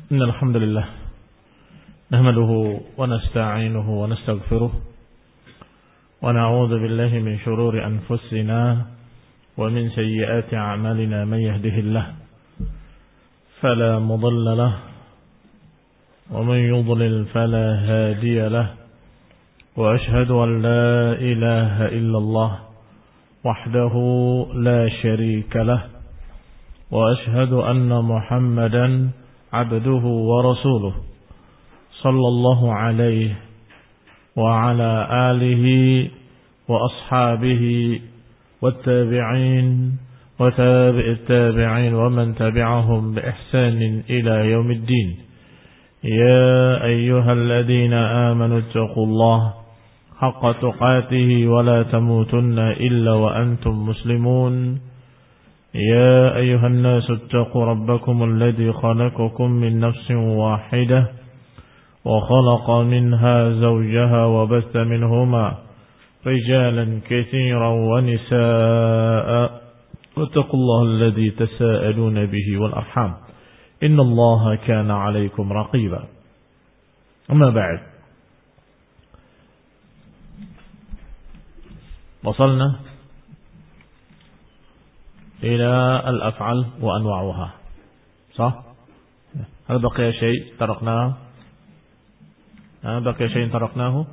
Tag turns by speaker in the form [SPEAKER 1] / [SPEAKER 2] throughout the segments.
[SPEAKER 1] إن الحمد لله نحمده ونستعينه ونستغفره ونعوذ بالله من شرور أنفسنا ومن سيئات أعمالنا. من يهده الله فلا مضل له ومن يضلل فلا هادي له وأشهد أن لا إله إلا الله وحده لا شريك له وأشهد أن محمدا عبده ورسوله صلى الله عليه وعلى آله وأصحابه والتابعين وتابع التابعين ومن تبعهم بإحسان إلى يوم الدين. يا أيها الذين آمنوا اتقوا الله حق تقاته ولا تموتن إلا وأنتم مسلمون. يا أيها الناس اتقوا ربكم الذي خلقكم من نفس واحدة وخلق منها زوجها وبث منهما رجالا كثيرا ونساء واتقوا الله الذي تساءلون به والأرحام إن الله كان عليكم رقيبا. أما بعد، وصلنا إلى الأفعال وأنواعها. صح؟ هل بقي شيء تركناه؟ بقي شيء تركناه؟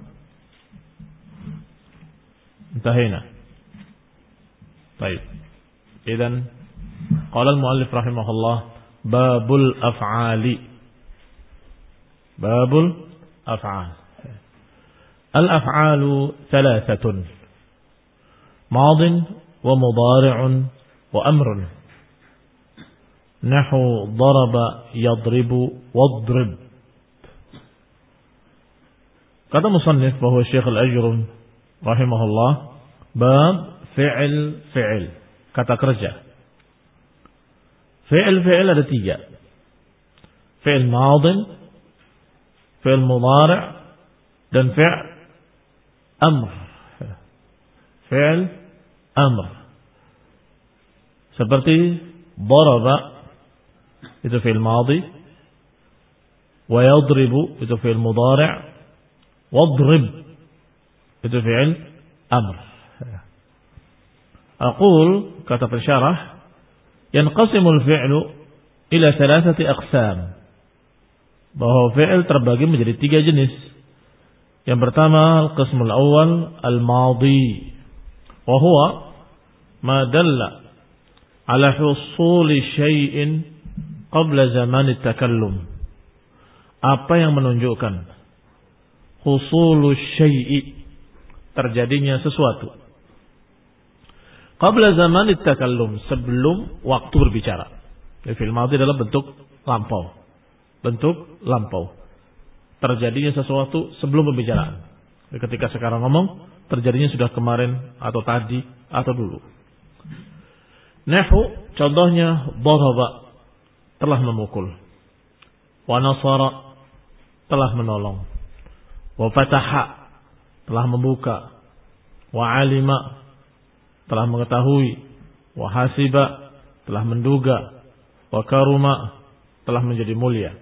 [SPEAKER 1] انتهينا. طيب، إذن قال المؤلف رحمه الله: باب الأفعال. باب الأفعال. الأفعال ثلاثة: ماض ومضارع وأمر. نحو ضرب يضرب واضرب. Kata musannif bahwa Syekh Al-Ajrum rahimahullah, bab fi'il, kata kerja. Fi'il ada tiga. Fi'il madin, fi'il mudhari' dan fi'il amr. Fi'il amr. Seperti daraba itu fi'il madhi, wa yadribu itu fi'il mudhari', wadrib itu fi'il amr. Aqul, kata pensyarah, yanqasimul fi'lu ila thalathati aqsam. Bahwa fi'il terbagi menjadi tiga jenis. Yang pertama, al-qismul awal al-madhi, wa huwa ma dalla ala husuli syai'in qabla zaman at-takallum. Apa yang menunjukkan husulu syai'i, terjadinya sesuatu, qabla zaman at-takallum, sebelum waktu berbicara. Fi'il madhi adalah bentuk lampau. Bentuk lampau. Terjadinya sesuatu sebelum pembicaraan. Ketika sekarang ngomong, terjadinya sudah kemarin atau tadi atau dulu. Nahu, contohnya daraba, telah memukul. Wa nasara, telah menolong. Wa fataha, telah membuka. Wa alima, telah mengetahui. Wa hasiba, telah menduga. Wa karuma, telah menjadi mulia.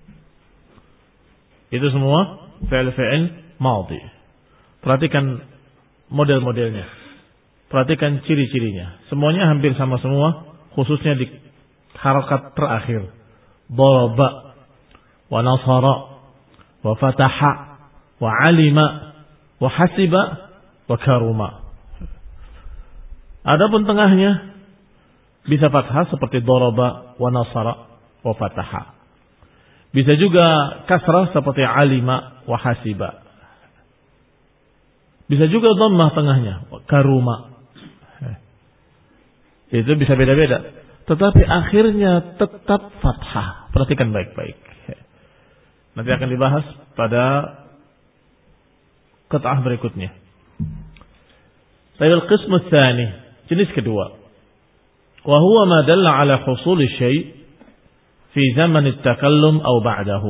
[SPEAKER 1] Itu semua fi'il madhi. Perhatikan model-modelnya. Perhatikan ciri-cirinya. Semuanya hampir sama semua, khususnya di harakat terakhir. Daraba, wa nasara, wa fataha, wa alima, wa hasiba, wa karuma. Adapun tengahnya bisa fathah seperti daraba, wa nasara, wa fataha. Bisa juga kasrah seperti alima, wa hasiba. Bisa juga dhammah tengahnya, wa karuma. Itu bisa beda-beda. Tetapi akhirnya tetap fathah. Perhatikan baik-baik. Nanti akan dibahas pada qit'ah berikutnya. Al qismu tsani, jenis kedua. Wa huwa ma dalla ala husul syai' fi zaman at-takallum aw ba'dahu.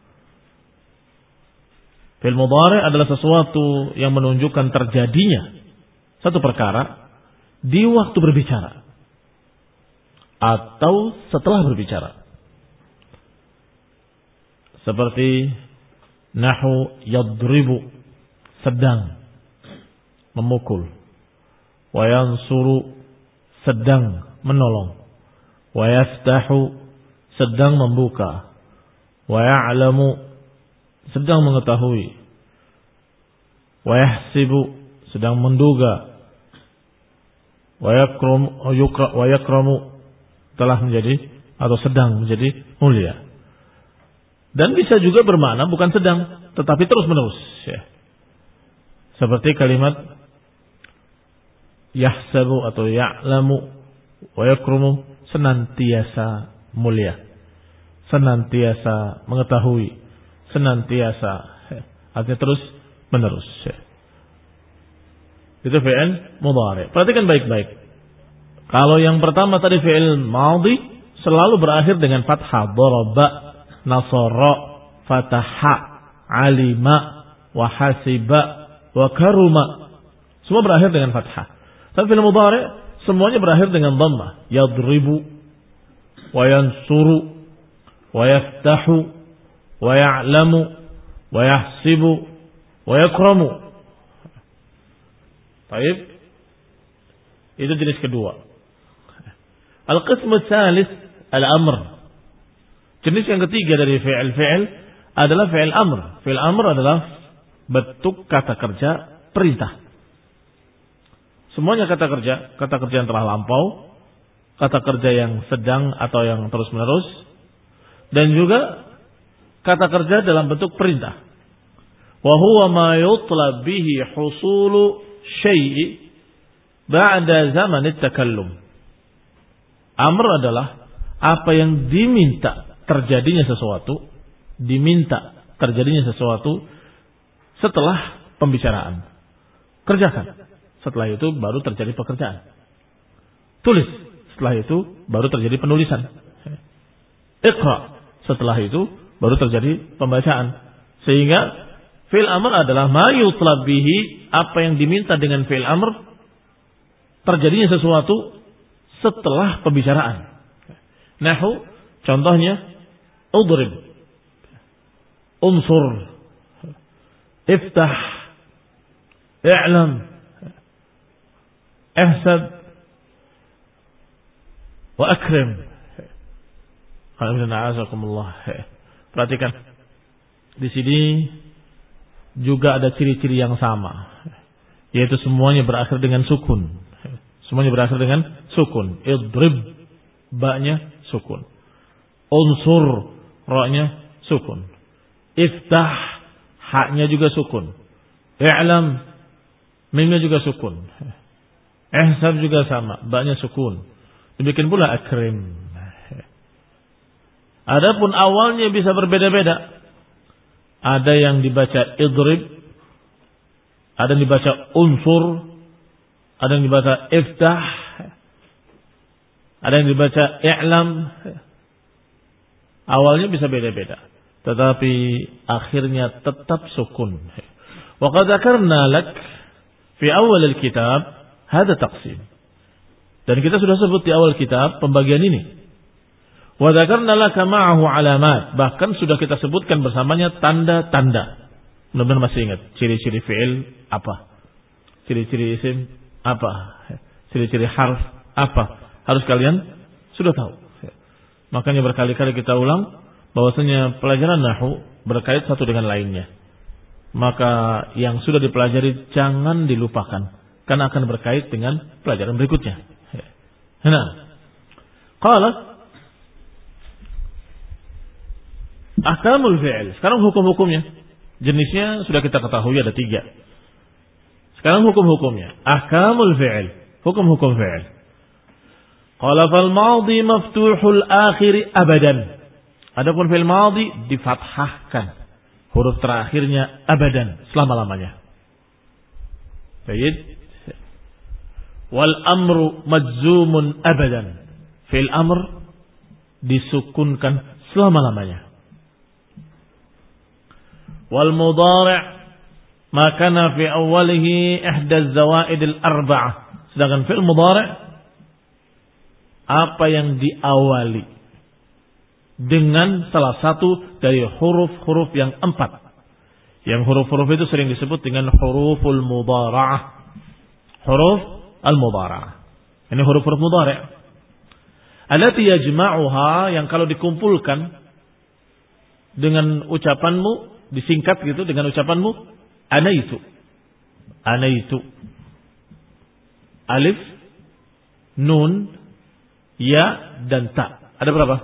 [SPEAKER 1] Fi'il mudhari' adalah sesuatu yang menunjukkan terjadinya satu perkara di waktu berbicara atau setelah berbicara. Seperti nahu yadribu, sedang memukul. Wa yansuru, sedang menolong. Wa yaftahu, sedang membuka. Wa ya'lamu, sedang mengetahui. Wa yahsibu, sedang menduga. Wa yakramu, telah menjadi atau sedang menjadi mulia. Dan bisa juga bermakna bukan sedang, tetapi terus menerus. Ya. Seperti kalimat yahsabu atau ya'lamu wa yakramu, senantiasa mulia, senantiasa mengetahui, senantiasa, artinya terus menerus. Itu fi'il mudhari'. Perhatikan baik-baik. Kalau yang pertama tadi fi'il madhi selalu berakhir dengan fathah, daraba, nasara, fataha, alima, wa hasiba, wa karuma. Semua berakhir dengan fathah. Tapi fi'il mudhari' semuanya berakhir dengan dhammah. Yadribu, wa yansuru, wa yaftahu, wa ya'lamu, wa yahsibu, wa yakramu. Baik. Itu jenis kedua. Al-qismu tsalits al-amr. Jenis yang ketiga dari fi'il adalah fi'il amr. Fi'il amr adalah bentuk kata kerja perintah. Semuanya kata kerja yang telah lampau, kata kerja yang sedang atau yang terus menerus, dan juga kata kerja dalam bentuk perintah. Wa huwa ma yutlab bihi husulu syai'i ba'da zaman at-takallum. Amr adalah apa yang diminta terjadinya sesuatu setelah pembicaraan. Kerjakan. Setelah itu baru terjadi pekerjaan. Tulis. Setelah itu baru terjadi penulisan. Iqra. Setelah itu baru terjadi pembacaan. Sehingga fi'il amr adalah ma yutlab bihi, apa yang diminta dengan fi'il amr terjadinya sesuatu setelah pembicaraan. Nahu, contohnya udrib, unsur, iftah, i'lam, ihsab, wa akrim. Perhatikan, di sini juga ada ciri-ciri yang sama, yaitu semuanya berakhir dengan sukun. Semuanya berakhir dengan sukun. Idrib, ba-nya sukun. Unsur, ra-nya sukun. Iftah, ha-nya juga sukun. I'lam, mim-nya juga sukun. Ihsab juga sama, ba-nya sukun. Demikian pula akrim. Adapun awalnya bisa berbeda-beda. Ada yang dibaca idrib, ada yang dibaca unsur, ada yang dibaca iftah, ada yang dibaca i'lam. Awalnya bisa beda-beda, tetapi akhirnya tetap sukun. Wa qad dzakarna lak fi awal al-kitab hada taqsim. Dan kita sudah sebut di awal kitab pembagian ini. Wa dzakarna laka ma'ahu alamat, bahkan sudah kita sebutkan bersamanya tanda-tanda. Mudah-mudahan masih ingat ciri-ciri fi'il apa? Ciri-ciri isim apa? Ciri-ciri harf apa? Harus kalian sudah tahu. Makanya berkali-kali kita ulang bahwasanya pelajaran nahwu berkait satu dengan lainnya. Maka yang sudah dipelajari jangan dilupakan, karena akan berkait dengan pelajaran berikutnya. Nah, qala ahkamul fi'il. Sekarang hukum-hukumnya. Jenisnya sudah kita ketahui ada 3. Sekarang hukum-hukumnya. Ahkamul fi'il. Hukum-hukum fi'il. Qala fal madhi maftuhul akhiri abadan. Adapun fi'il madhi difathahkan. Huruf terakhirnya abadan, selama-lamanya. Baik. Wal amru majzumun abadan. Fi'il amr disukunkan selama-lamanya. Wal mudhari' ma kana fi awwalihi ihda az-zawaid al-arba'ah. Sedangkan fi'il mudhari' apa yang diawali dengan salah satu dari huruf-huruf yang 4. Yang huruf-huruf itu sering disebut dengan huruful mudhara'ah. Huruf al-mudhara'ah. Ini huruf-huruf mudhari'. Allati yajma'uha, yang kalau dikumpulkan dengan ucapanmu, disingkat gitu dengan ucapanmu, anaitu. Anaitu. Alif, nun, ya, dan ta. Ada berapa?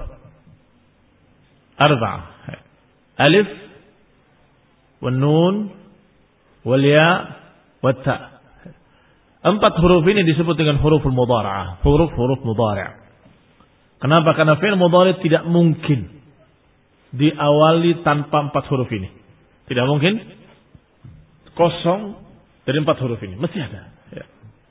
[SPEAKER 1] 4. Alif, wal nun, wal ya, wal ta. 4 huruf ini disebut dengan huruful mudhara'ah. Huruf-huruf mudhari'. Kenapa? Karena fi'il mudhari' tidak mungkin diawali tanpa 4 huruf ini. Tidak mungkin kosong dari 4 huruf ini. Mesti ada. Ya.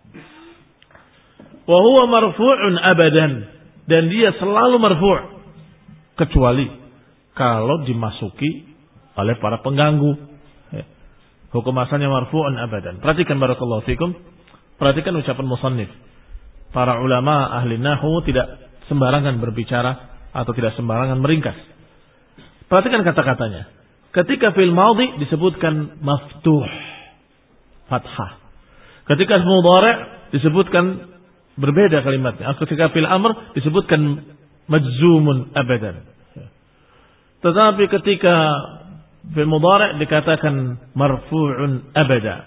[SPEAKER 1] Wa huwa marfu'un abadan. Dan dia selalu marfu'. Kecuali kalau dimasuki oleh para pengganggu. Ya. Hukum asalnya marfu'un abadan. Perhatikan barakallahu fikum. Perhatikan ucapan musannif. Para ulama ahli nahwu tidak sembarangan berbicara atau tidak sembarangan meringkas. Perhatikan kata-katanya. Ketika fi'il madhi disebutkan maftuh, fathah. Ketika mudhari' disebutkan berbeda kalimatnya. Ketika fi'il amr disebutkan majzumun abadan. Tetapi ketika fi'il mudhari' dikatakan marfu'un abada.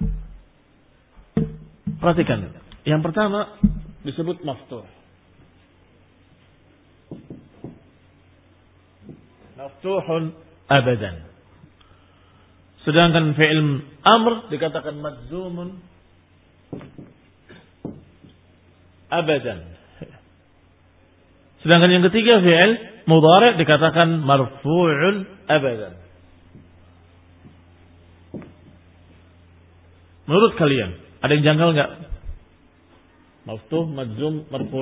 [SPEAKER 1] Perhatikan. Yang pertama disebut maftuh. Maftuhun abadan. Sedangkan fi'il amr dikatakan majzumun abadan. Sedangkan yang ketiga fi'il mudhari' dikatakan marfu'un abadan. Menurut kalian ada yang janggal enggak? Maftuh, majzum, marfu'.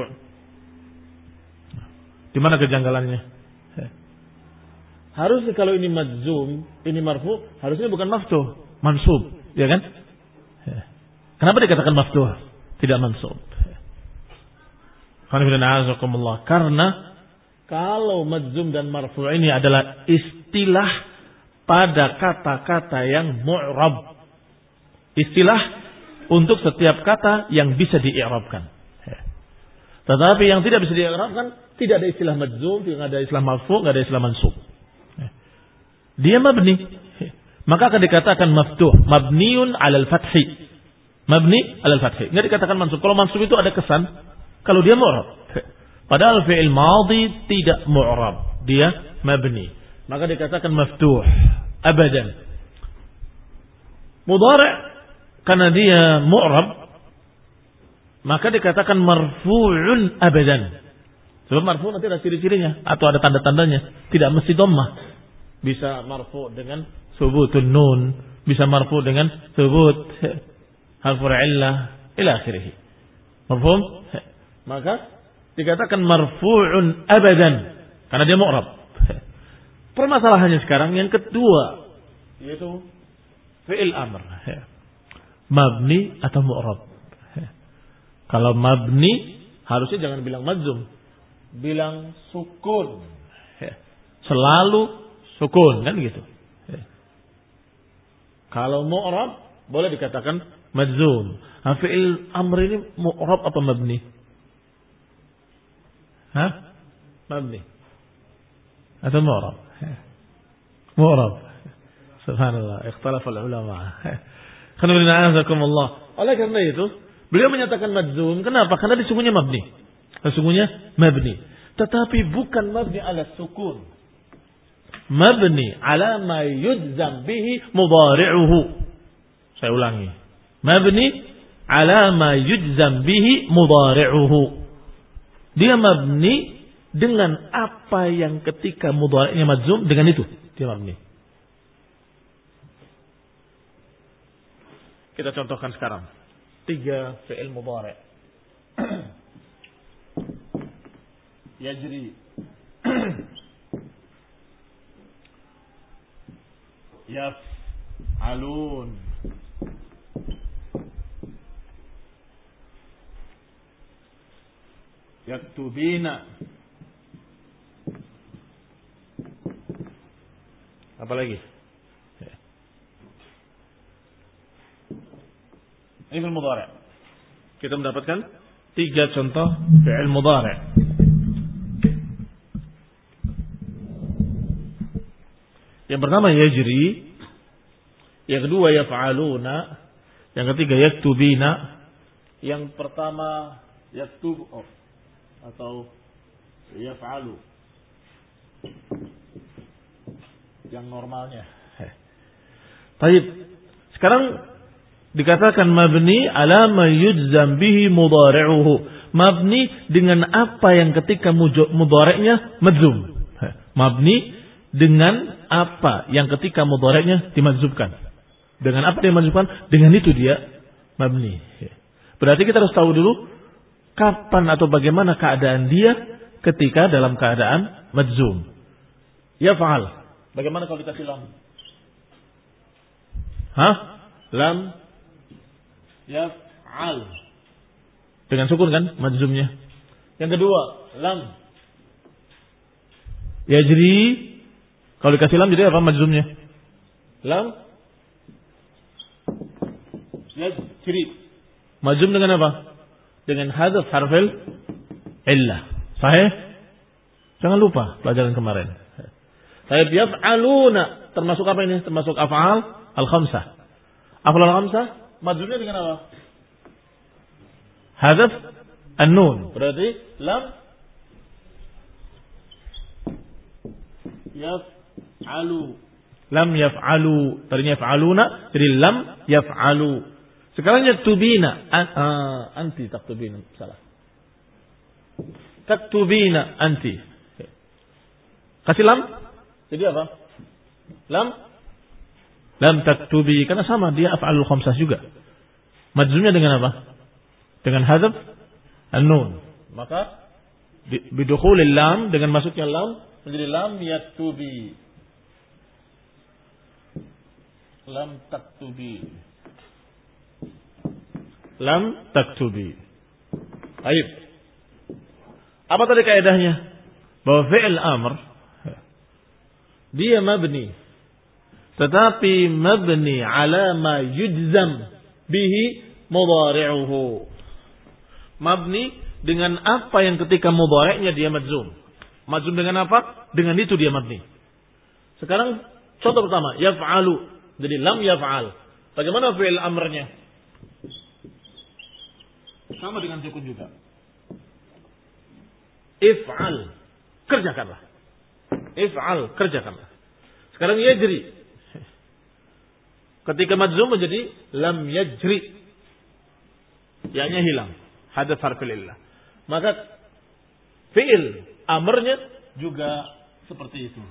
[SPEAKER 1] Di mana kejanggalannya? Harusnya kalau ini majzum, ini marfu, harusnya bukan maftuh, mansub, ya kan? Kenapa dikatakan maftuh, tidak mansub? Karena kalau majzum dan marfu ini adalah istilah pada kata-kata yang mu'rab. Istilah untuk setiap kata yang bisa di-i'rabkan. Tetapi yang tidak bisa di-i'rabkan, tidak ada istilah majzum, tidak ada istilah marfu, tidak ada istilah mansub. Dia mabni. Maka akan dikatakan maftuh. Mabniun alal fathi. Mabni alal fathi. Tidak dikatakan mansub. Kalau mansub itu ada kesan. Kalau dia mu'rab. Padahal fi'il madhi tidak mu'rab. Dia mabni. Maka dikatakan maftuh. Abadan. Mudhari' karena dia mu'rab. Maka dikatakan marfu'un abadan. Sebab marfu' nanti ada ciri-cirinya. Atau ada tanda-tandanya. Tidak mesti dhammah. Bisa marfu dengan subutun nun, bisa marfu dengan subut harful illah ila akhirih. Mafhum? Maka dikatakan marfu'un abadan karena dia mu'rab. Permasalahannya sekarang yang kedua yaitu fi'il amr. Mabni atau mu'rab? Kalau mabni harusnya jangan bilang majzum, bilang sukun. Selalu sukun kan gitu. Kalau mu'rab boleh dikatakan majzum. Fi'il amr ini mu'rab apa mabni? Mabni atau mu'rab? Mu'rab. Subhanallah, ikhtalafa ulama. Oleh karena itu, beliau menyatakan majzum. Kenapa? Karena sesungguhnya mabni. Sesungguhnya mabni. Tetapi bukan mabni ala sukun. Mabni ala ma yujzam bihi mudhari'uhu. Saya ulangi. Mabni ala ma yujzam bihi mudhari'uhu. Dia mabni dengan apa yang ketika mudhari'nya majzum dengan itu dia mabni. Kita contohkan sekarang 3 fi'il mudhari'. Yajri yaf'alun yaktubina Apalagi? Ini fi'il mudhari'. Kita mendapatkan 3 contoh fi'il mudhari'. Yang pertama yajri, yang kedua yaf'aluna, yang ketiga yaktubina. Yang pertama yaktub atau yaf'alu. Yang normalnya. Baik. Sekarang dikatakan mabni ala ma yujzam bihi mudhari'uhu. Mabni dengan apa yang ketika mudhari'nya madzum. Mabni dengan apa yang ketika mudhari'nya dimadzumkan. Dengan apa dia dimadzumkan? Dengan itu dia mabni. Berarti kita harus tahu dulu kapan atau bagaimana keadaan dia ketika dalam keadaan madzum. Yaf'al. Bagaimana kalau dikasih lam? Lam yaf'al. Dengan sukun kan madzumnya. Yang kedua, lam yajri. Kalau dikasih lam jadi apa madzumnya? Lam yajri. Madzum dengan apa? Dengan hadzaf harfil illah. Sahih? Jangan lupa pelajaran kemarin. Tayyib yaf'aluna termasuk apa ini? Termasuk af'al al-khamsah. Af'al al-khamsah madzumnya dengan apa? Hadzaf an-nun. Berarti lam yaf'alu. Lam yaf'alu. Tadinya yaf'aluna jadi lam yaf'alu. Sekarang yaktubina. Anti taktubina. Salah. Taktubina anti. Kasih lam. Jadi apa? Lam taktubi. Karena sama. Dia af'alul khamsah juga. Madzumnya dengan apa? Dengan hadzaf an-nun. Maka bidukhulil lam. Dengan masuknya lam. Menjadi lam yaktubi. Lam taktubi. Lam taktubi. Baik. Apa tadi kaidahnya? Bahwa fi'il amr dia mabni. Tetapi mabni ala ma yujzam bihi mudhari'uhu. Mabni dengan apa yang ketika mudhari'nya dia madzum. Madzum dengan apa? Dengan itu dia mabni. Sekarang contoh pertama, yaf'alu. Jadi lam yaf'al. Bagaimana fi'il amrnya? Sama dengan sukun juga. If'al. Kerjakanlah. If'al. Kerjakanlah. Sekarang yajri. Ketika madzum menjadi lam yajri. Ya-nya hilang. Hadzaf harfil illah. Maka fi'il amrnya juga seperti itu.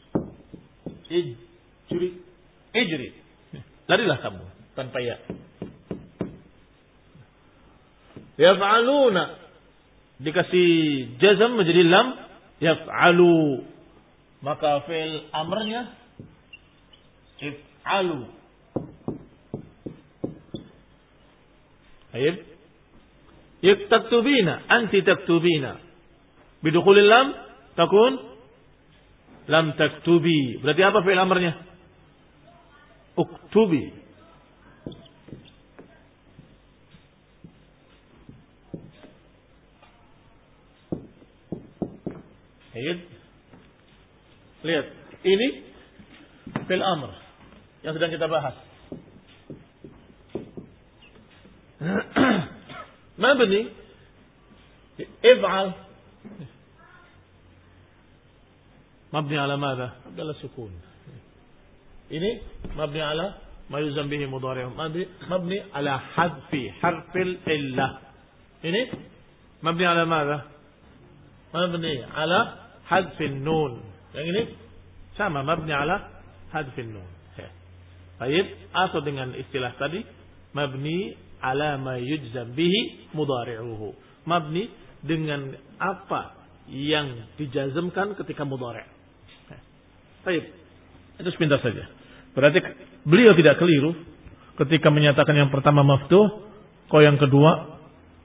[SPEAKER 1] Ijri. Larilah kamu tanpa ya. Yaf'aluna dikasih jazam menjadi lam yaf'alu. Maka fi'il amrnya if'alu. Baik. Taktubina, anti taktubina. Bidukhulil lam takun lam taktubi. Berarti apa fi'il amrnya? Uktubi. Lihat, ini fi'il amr yang sedang kita bahas. Mabni if'al. Mabni ala madha? Adalah sukun. Ini mabni ala ma yuzam bihi mudhari'. Mabni ala hadfi harfil illah. Ini mabni ala madha? Mabni ala hadfin nun. Yang ini sama mabni ala hadfin nun. Baik, atau dengan istilah tadi mabni ala ma yujzam bihi mudhari'uhu. Mabni dengan apa yang dijazmkan ketika mudhari'. Baik, itu sepintas saja. Berarti beliau tidak keliru ketika menyatakan yang pertama maftuh, kok yang kedua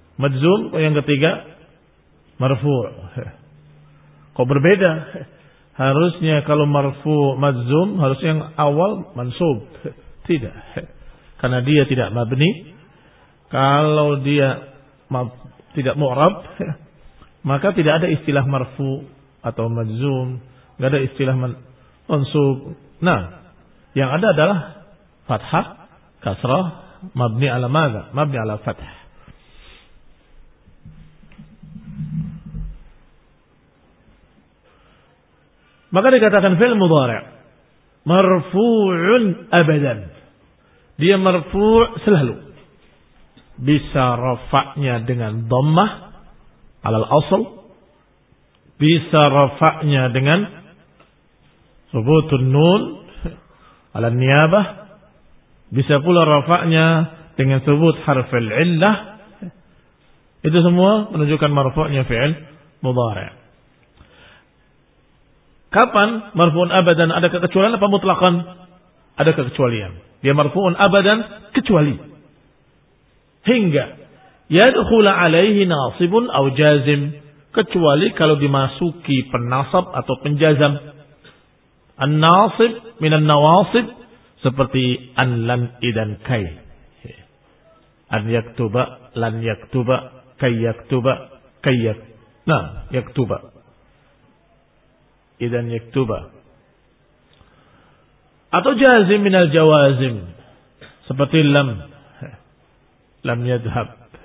[SPEAKER 1] madzum, kok yang ketiga marfu'. Kok berbeda? harusnya kalau marfu majzum harusnya yang awal mansub. Tidak. Karena dia tidak mabni. Kalau dia tidak mu'rab, maka tidak ada istilah marfu atau majzum, enggak ada istilah mansub. Nah, yang ada adalah fathah, kasrah, mabni ala madza? Mabni ala fathah. Maka dikatakan fi'il mudhari' marfu'un abadan. Dia marfu' selalu. Bisa rafa'nya dengan dhammah alal asl, bisa rafa'nya dengan subutun nun ala niyabah, bisa pula rafa'nya dengan subut harfil illah. Itu semua menunjukkan marfu'nya fi'il mudhari'. Kapan marfu'un abadan? Ada kekecualian apa mutlaqan? Ada kekecualian. Dia marfu'un abadan kecuali hingga yadkhula alaihi nasibun aw jazim, kecuali kalau dimasuki penasab atau penjazam. An-nasib minan nawasib seperti an, lan, idan, kai. An yaktuba, lan yaktuba, kai yaktuba, nah, yaktuba. Idan yaktuba. Atau jazim minal jawazim seperti lam yadhhab.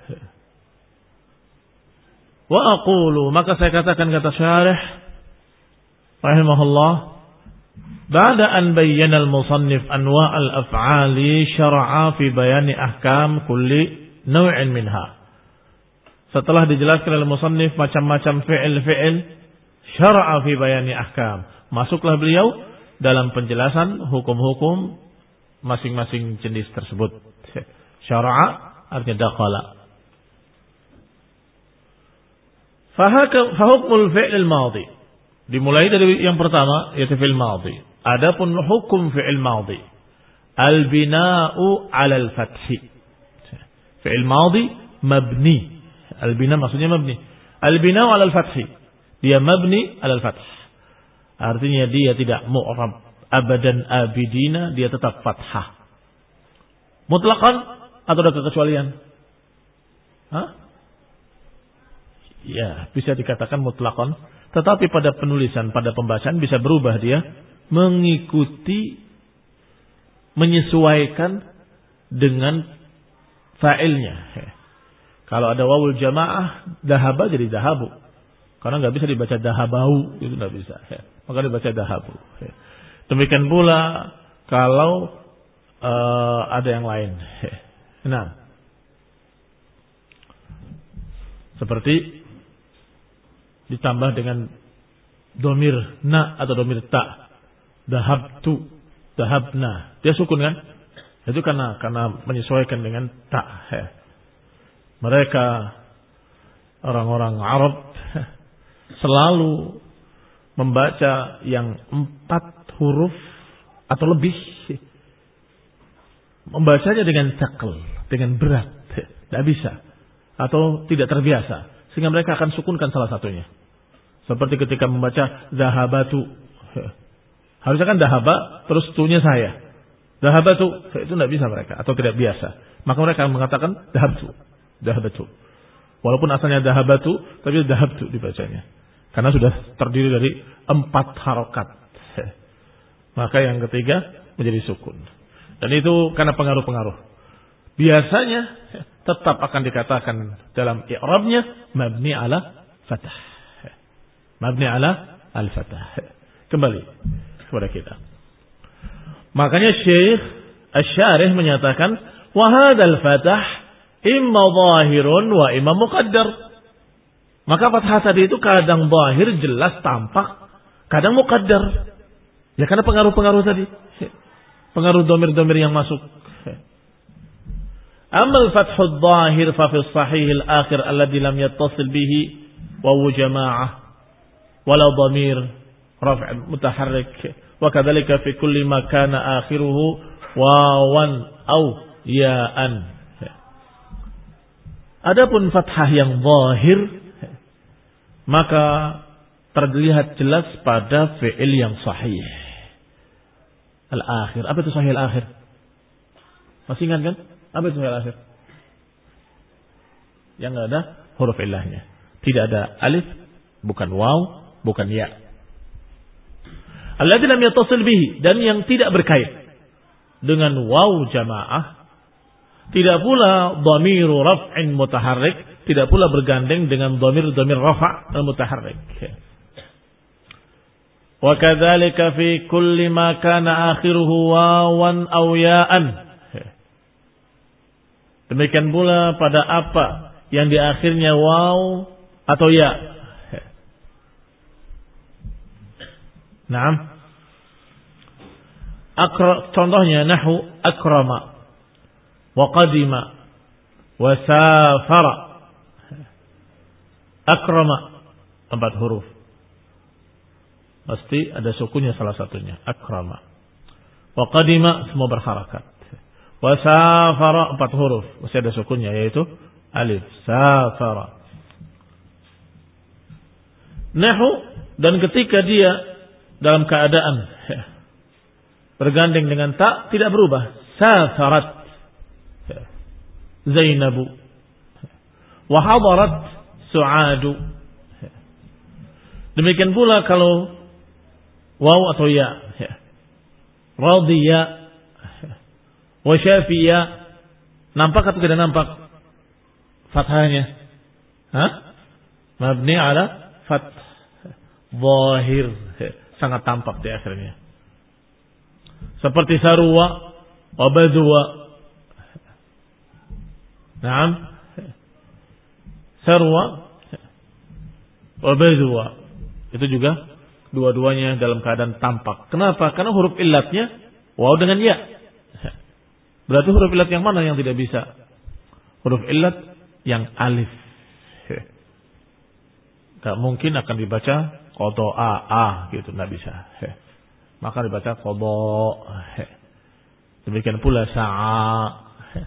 [SPEAKER 1] Wa aqulu, maka saya katakan, kata syarih rahimahullah, ba'da an bayyana al-musannif anwa' al-af'ali syara'a fi bayani ahkam kulli naw'in minha. Setelah dijelaskan oleh musannif macam-macam fi'il, syara'a fi bayani ahkam, masuklah beliau dalam penjelasan hukum-hukum masing-masing jenis tersebut. Syara'a artinya dakhala. Fahukmul fi'il madhi, dimulai dari yang pertama yaitu fi'il madhi. Adapun hukum fi'il madhi, al-bina'u 'ala al-fathi. Fi'il madhi mabni. Al-bina maksudnya mabni. Al-bina'u 'ala al-fathi. Dia mabni alal fath. Artinya dia tidak mu'rab abadan abidina, dia tetap fathah. Mutlaqan atau ada kekecualian? Ya, bisa dikatakan mutlaqan, tetapi pada penulisan, pada pembacaan bisa berubah dia mengikuti, menyesuaikan dengan fa'ilnya. Kalau ada wawul jamaah, dahaba jadi dahabu. Karena nggak bisa dibaca dahabau, itu nggak bisa. Maka dibaca dahabu. Demikian pula kalau ada yang lain. Nah, seperti ditambah dengan domir na atau domir ta, dahabtu, dahabna. Dia sukun kan? Itu karena menyesuaikan dengan ta. Mereka orang-orang Arab selalu membaca yang 4 huruf atau lebih, membacanya dengan thaqal, dengan berat, tidak bisa atau tidak terbiasa, sehingga mereka akan sukunkan salah satunya. Seperti ketika membaca zahabatu, harusnya kan dahaba terus tunya saya, zahabatu, itu tidak bisa mereka atau tidak biasa, maka mereka akan mengatakan dahabatu, walaupun asalnya dahabatu tapi dahabtu dibacanya. Karena sudah terdiri dari 4 harokat. Maka yang ketiga menjadi sukun. Dan itu karena pengaruh-pengaruh. Biasanya tetap akan dikatakan dalam i'rabnya mabni ala fathah. Mabni ala al-fathah. Kembali kepada kita. Makanya Syekh Asy-Syarih menyatakan wa hadzal fathah imma zahirun wa imma muqaddar. Maka fathah tadi itu kadang zahir, jelas, tampak, kadang muqaddar. Ya karena pengaruh-pengaruh tadi. Pengaruh domir-domir yang masuk. Amal fathul zahir fa fi sahih al-akhir alladhi lam yattasil bihi wa jama'ah wala dhamir raf' mutaharrik wa kadzalika fi kulli ma kana akhiruhu wawan aw ya'an. Adapun fathah yang zahir, maka terlihat jelas pada fi'il yang sahih. Al-akhir. Apa itu sahih al-akhir? Masih ingat kan? Apa itu sahih al-akhir? Yang enggak ada huruf illahnya. Tidak ada alif, bukan waw, bukan ya. Alladzi lam yattasil bihi, dan yang tidak berkait dengan waw jamaah, tidak pula dhamiru raf'in mutaharrik, tidak pula bergandeng dengan dhamir rafa' al-mutaharrik. Wa kadzalika fi kulli ma kana akhiruhu wawan aw ya'an. Demikian pula pada apa yang di akhirnya waw atau ya. Naam. Contohnya nahwu akrama wa qadima wa safara. Akrama 4 huruf. Pasti ada sukunnya salah satunya. Akrama. Wa qadima semua berharakat. Wa safara 4 huruf. Masih ada sukunnya yaitu alif. Safara. Nahwu, dan ketika dia dalam keadaan bergandeng dengan ta tidak berubah. Safarat Zainabu wa hadarat Su'adu. Demikian pula kalau waw atau ya. Radiya wa syafiya, nampak atau tidak nampak fathahnya? Mabni ala fath zahir, sangat tampak di akhirnya. Seperti sarwa wa badwa. Naam. Sarwa wa badwa. Itu juga dua-duanya dalam keadaan tampak. Kenapa? Karena huruf illatnya waw dengan ya. Berarti huruf illat yang mana yang tidak bisa? Huruf illat yang alif. Gak mungkin akan dibaca qada'a gitu, enggak bisa. Maka dibaca qada'. Demikian pula sa'a.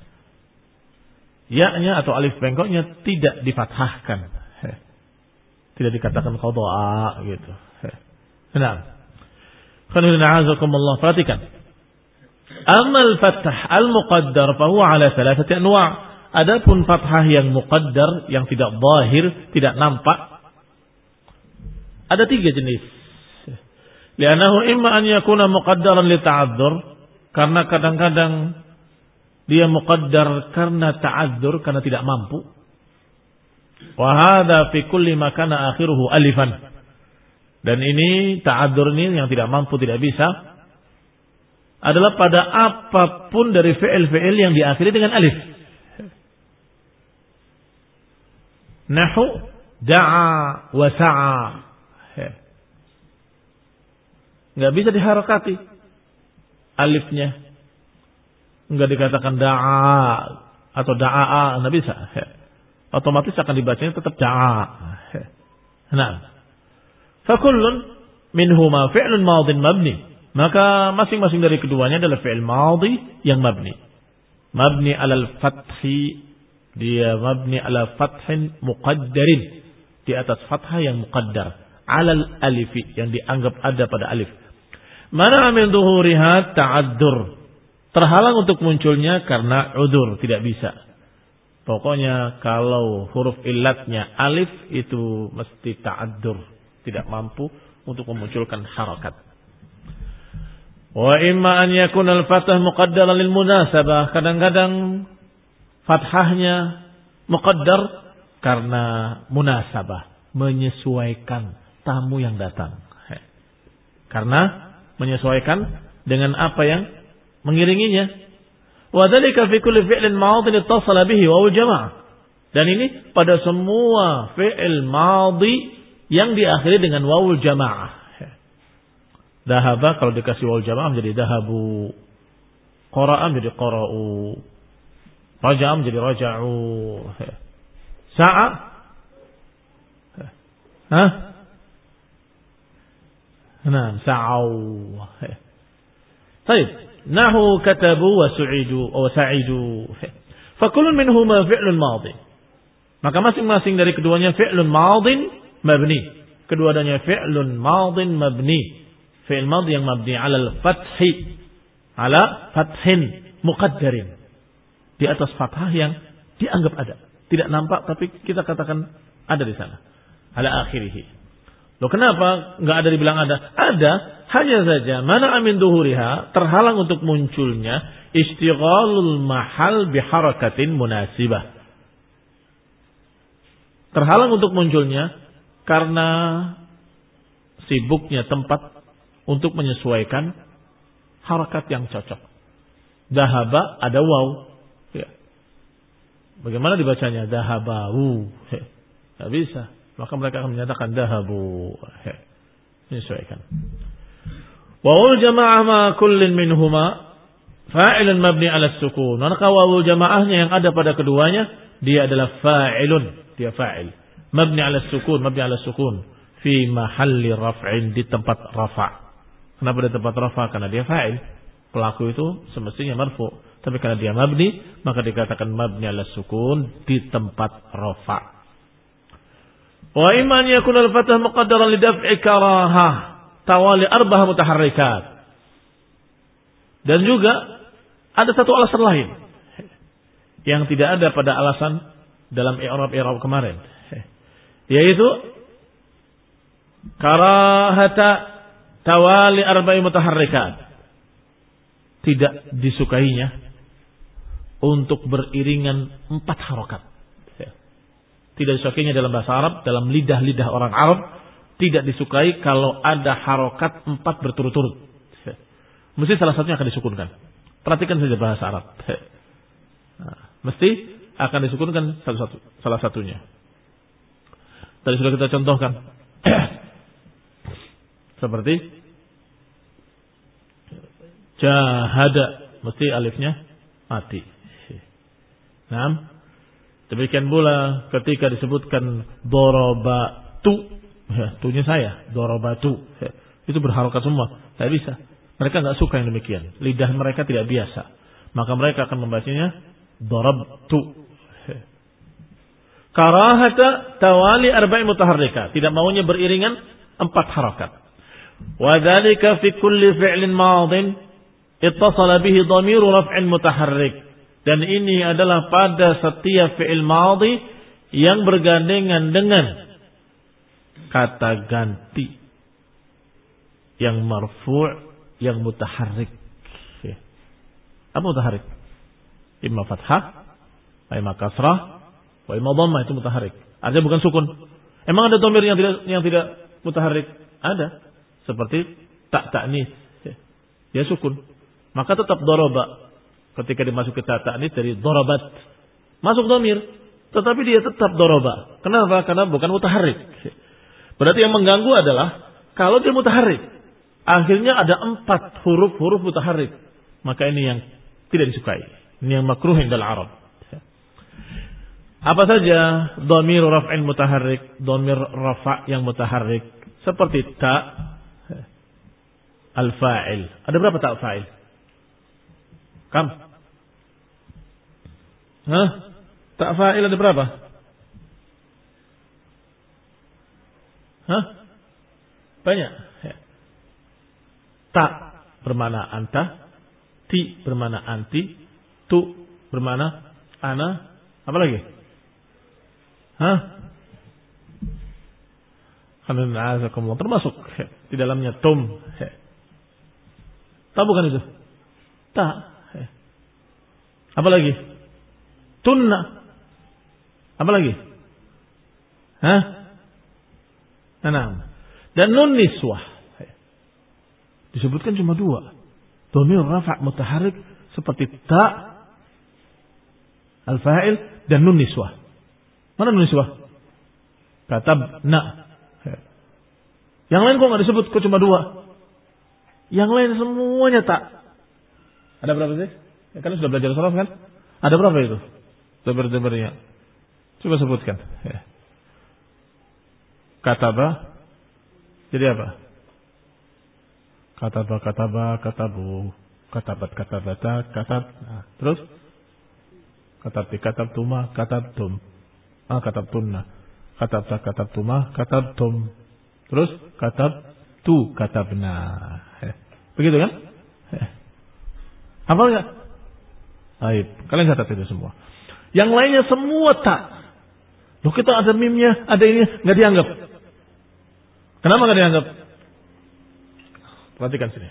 [SPEAKER 1] Ya-nya atau alif bengkoknya tidak difathahkan. Tidak dikatakan qada'a gitu. Nah. Khairullahi azakumullah, perhatikan. Amal fathah al-muqaddar fahuwa ala 3 anwa'. Adapun fathah yang muqaddar, yang tidak zahir, tidak nampak, ada 3 jenis. Li'annahu imma an yakuna muqaddaran li ta'adzur, karena kadang-kadang dia muqaddar karena ta'adzur, karena tidak mampu. Wa hadza fi kulli ma kana akhiruhu alifan. Dan ini ta'adzur ini yang tidak mampu, tidak bisa, adalah pada apapun dari fi'il-fi'il yang diakhiri dengan alif. Nahu da'a wa sa'a. Enggak bisa diharakati alifnya. Enggak dikatakan da'a atau da'a, enggak bisa. Otomatis akan dibacanya tetap da'a. Nah, fakullun minhuma fi'lun madhin mabni. Maka masing-masing dari keduanya adalah fi'il madhi yang mabni. Mabni alal fathi, dia mabni ala fathin muqaddarin, di atas fathah yang muqaddar, alal alifi, yang dianggap ada pada alif. Mana min dhuhuriha ta'addur, terhalang untuk munculnya karena udzur, tidak bisa. Pokoknya kalau huruf illatnya alif itu mesti ta'addur, tidak mampu untuk memunculkan harakat. Wa imma an yakuna al-fathah muqaddaran lil munasabah, kadang-kadang fathahnya muqaddar karena munasabah, menyesuaikan tamu yang datang. Karena menyesuaikan dengan apa yang mengiringinya. Wa dzalika fi kulli fi'lin madhin ittasala bihi waw jamaah. Dan ini pada semua fi'il madhi yang diakhiri dengan wawul jamaah. Dahaba kalau dikasih wawul jamaah menjadi dahabu. Qara'a menjadi qara'u. Raja'a menjadi raja'u. Sa'a. Nah, sa'au. Baik. Nahu katabu wa su'idu wa sa'idu. Fakullun minhuma fi'lun madhi. Maka masing-masing dari keduanya fi'lun madhin mabni Kedua-duanya fi'lun madin mabni. Fi'il madhi yang mabni ala al-fathi. Ala fathin muqaddarin. Di atas fathah yang dianggap ada. Tidak nampak tapi kita katakan ada di sana. Ala akhirih. Loh kenapa enggak ada dibilang ada? Ada, hanya saja mana amin duhuriha, terhalang untuk munculnya istighalul mahal biharakatin munasibah. Terhalang untuk munculnya karena sibuknya tempat untuk menyesuaikan harakat yang cocok. Dahaba ada waw. Ya. Bagaimana dibacanya? Dahabau. Tidak bisa. Maka mereka akan menyatakan dahabu. Menyesuaikan. Wawul jama'ah ma kullin minhuma fa'ilun mabni ala sukun. Maka wawul jamaahnya yang ada pada keduanya, dia adalah fa'ilun. Dia fa'il. Mabni ala sukun. Mabni ala sukun. Fi mahalli raf'in. Di tempat rafa'. Kenapa di tempat rafa'? Karena dia fa'il. Pelaku itu semestinya marfu'. Tapi karena dia mabni, maka dikatakan mabni ala sukun di tempat rafa'. Wa imma an yakuna al-fathah muqaddaran li daf'i karahah tawali arba'ah mutaharrikat. Dan juga ada satu alasan lain yang tidak ada pada alasan dalam i'rab kemarin, yaitu karahata tawali arba'i mutaharrikat. Tidak disukainya untuk beriringan 4 harokat. Tidak disukainya dalam bahasa Arab, dalam lidah-lidah orang Arab, tidak disukai kalau ada harokat 4 berturut-turut. Mesti salah satunya akan disukunkan. Perhatikan saja bahasa Arab. Mesti akan disukunkan salah satunya. Tadi sudah kita contohkan. Seperti jahada, mesti alifnya mati. Nah, demikian pula ketika disebutkan dorobatu, tunya saya, dorobatu, itu berharokat semua. Tidak bisa. Mereka nggak suka yang demikian. Lidah mereka tidak biasa. Maka mereka akan membacanya dorabtu. Karahata tawali arba'i mutaharrika. Tidak maunya beriringan 4 harakat. Wa dzalika fi kulli fi'lin madin ittasala bihi dhamiru raf'in mutaharrik. Dan ini adalah pada setiap fi'il madhi yang bergandengan dengan kata ganti yang marfu', yang mutaharrik. Apa mutaharrik? Imma fathah, imma kasrah, wa imma dhammah, itu mutaharrik. Artinya bukan sukun. Emang ada dhamir yang tidak mutaharrik? Ada. Seperti tak ta'nis. Dia sukun. Maka tetap daraba. Ketika dimasuki ta ta'nis dari darabat. Masuk dhamir. Tetapi dia tetap daraba. Kenapa? Karena bukan mutaharrik. Berarti yang mengganggu adalah kalau dia mutaharrik. Akhirnya ada 4 huruf mutaharrik. Maka ini yang tidak disukai. Ini yang makruh indal Arab. Apa saja dhamir raf'in mutaharrik, dhamir rafa' yang mutaharrik, seperti ta al-fa'il. Ada berapa ta al-fa'il? Kam? Ta fa'il ada berapa? Banyak. Ta bermana anta, ti bermana anti, tu bermana ana, apa lagi? Termasuk di dalamnya tum. Ta bukan itu? Ta. Apa lagi? Tunna. Apa lagi? Enam. Dan nun niswah. Disebutkan cuma 2. Dhamir rafa' mutaharrik seperti ta al-fa'il dan nun niswah. Mana nun niswah? Katabna. Yang lain kok enggak disebut, kok cuma 2? Yang lain semuanya tak. Ada berapa sih? Ya, kan sudah belajar saraf kan? Ada berapa itu? Dhamir-dhamirnya. Coba sebutkan. Kataba. Jadi apa? Kataba, katabu, katabat, katabata, katab. Nah, terus katabti, katabtuma, katabtum. Katabtunna. Katabta, katabtuma, katabtum. Terus katabtu, katabna. Begitu kan? Hafal enggak? Baik, kalian catat itu semua. Yang lainnya semua tak. Loh, kita ada mimnya, ada ini, enggak dianggap. Kenapa enggak dianggap? Perhatikan sini.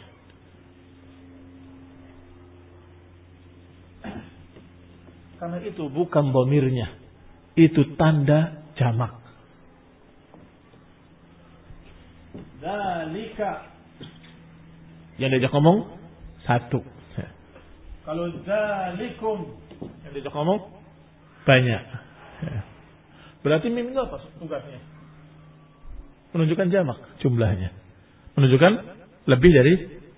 [SPEAKER 1] Karena itu bukan dhamirnya. Itu tanda jamak. Dzalika. Yang diajak ngomong satu. Kalau dzalikum yang diajak ngomong banyak. Berarti mim itu apa tugasnya? Menunjukkan jamak jumlahnya. Menunjukkan lebih dari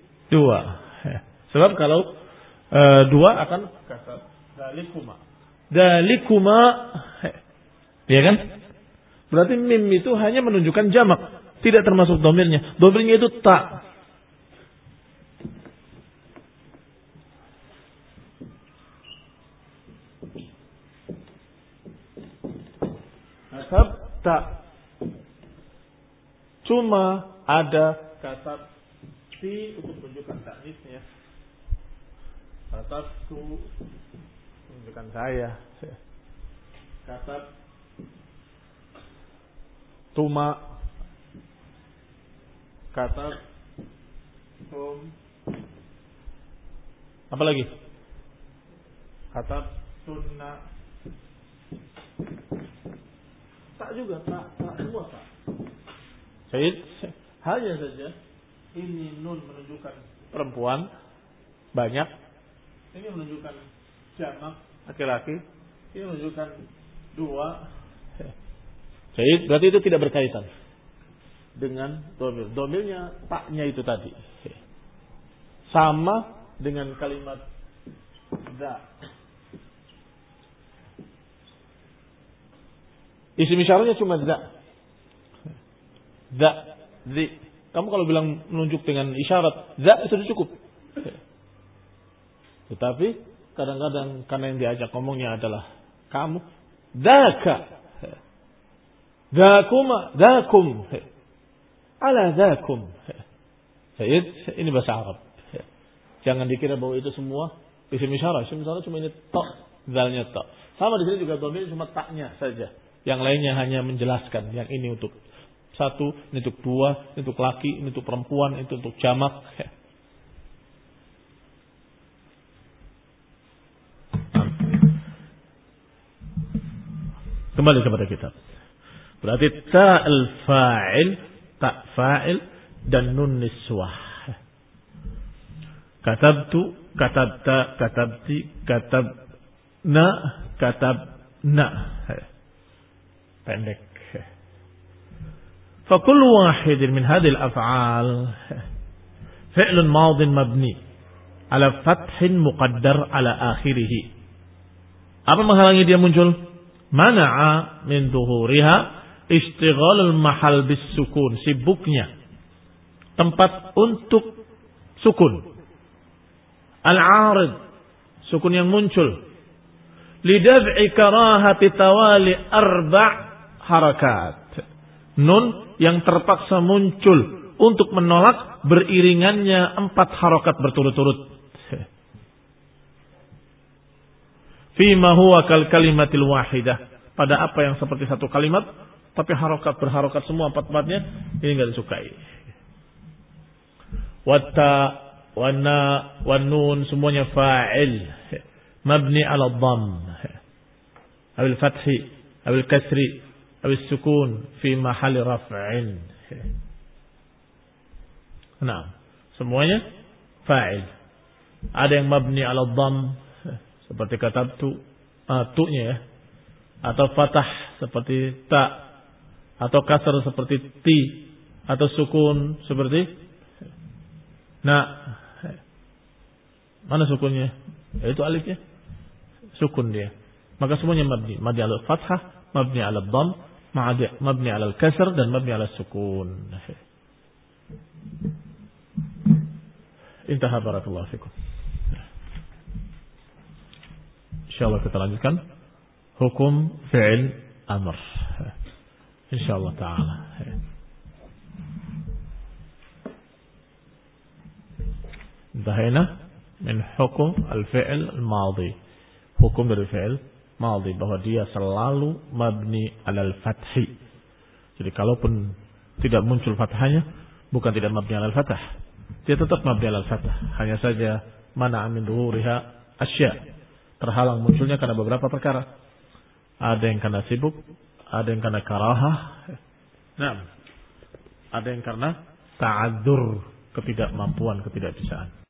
[SPEAKER 1] 2. Sebab kalau 2 akan kata dalikuma. Dalikuma, ya kan? Berarti mim itu hanya menunjukkan jamak, tidak termasuk dhamirnya. Dhamirnya itu ta. Kasab ta. Cuma ada kasab ti untuk menunjukkan taknisnya. Kasab tu menunjukkan saya. Kasab tuma. Kasab tum. Apa lagi? Kasab sunnah. Tak juga, tak semua tak. Syahid, hanya saja ini nun menunjukkan perempuan banyak, ini menunjukkan jamak laki-laki, ini menunjukkan 2. Syahid, berarti itu tidak berkaitan dengan dhamir. Dhamirnya taknya itu tadi. Sama dengan kalimat za. Isim isyaratnya cuma za. Za, zi. Kamu kalau bilang menunjuk dengan isyarat, za itu sudah cukup. Tetapi kadang-kadang karena yang diajak ngomongnya adalah kamu, daka, dakuma, dakum, ala dakum. Sayyid, ini bahasa Arab. Jangan dikira bahwa itu semua isim isyarat. Isim isyarat cuma ini ta, zalnya ta. Sama di sini juga dhamir cuma taknya saja. Yang lainnya hanya menjelaskan. Yang ini untuk 1, ini untuk 2, ini untuk laki, ini untuk perempuan, itu untuk jamak. Kembali kepada kitab. Berarti ta'al fa'il, ta' fa'il, dan nun niswah. Katabtu, katabta, katabti, katabna, katabna. Pendek. فكل واحد من هذه الأفعال فعل ماض مبني على فتح مقدر على آخره. Apa menghalangi dia muncul? Mana'a min dhuhuriha ishtighalul mahal bis sukun, sibuknya tempat untuk sukun. Al-'arid, sukun yang muncul. Lidaf'i karahati tawali 4 harakat. Nun yang terpaksa muncul untuk menolak beriringannya 4 harokat berturut-turut. Fima huwa kal kalimatil wahidah. Pada apa yang seperti satu kalimat, tapi harokat berharokat semua 4-4-nya, ini enggak disukai. Watta, wana, wanun, semuanya fa'il. Mabni ala dhamm. Awil fathi, awil kasri, awil sukun, fi mahali raf'in. Nah, semuanya fa'il. Ada yang mabni ala dhamm, seperti katabtu, tu-nya ya. Atau fatah seperti ta, atau kasar seperti ti, atau sukun seperti na. Mana sukunnya? Itu alifnya. Sukun dia. Maka semuanya mabni. Mabni ala fathah, mabni ala dhamm, mabni ala kasr, dan mabni ala sukun. Intaha, barakallahu fikum. InsyaAllah kita lanjutkan hukum fi'il amr. InsyaAllah ta'ala. Intahayna min hukum al-fi'l al-madhi. Hukum dari fi'il madhi bahwa dia selalu mabni alal fathi. Jadi kalaupun tidak muncul fathahnya, bukan tidak mabni alal fathah. Dia tetap mabni alal fathah. Hanya saja mana min dhuhuriha asya. Terhalang munculnya karena beberapa perkara. Ada yang karena sibuk, ada yang karena karahah. Nah, ada yang karena ta'adzur, ketidakmampuan, ketidakbisaan.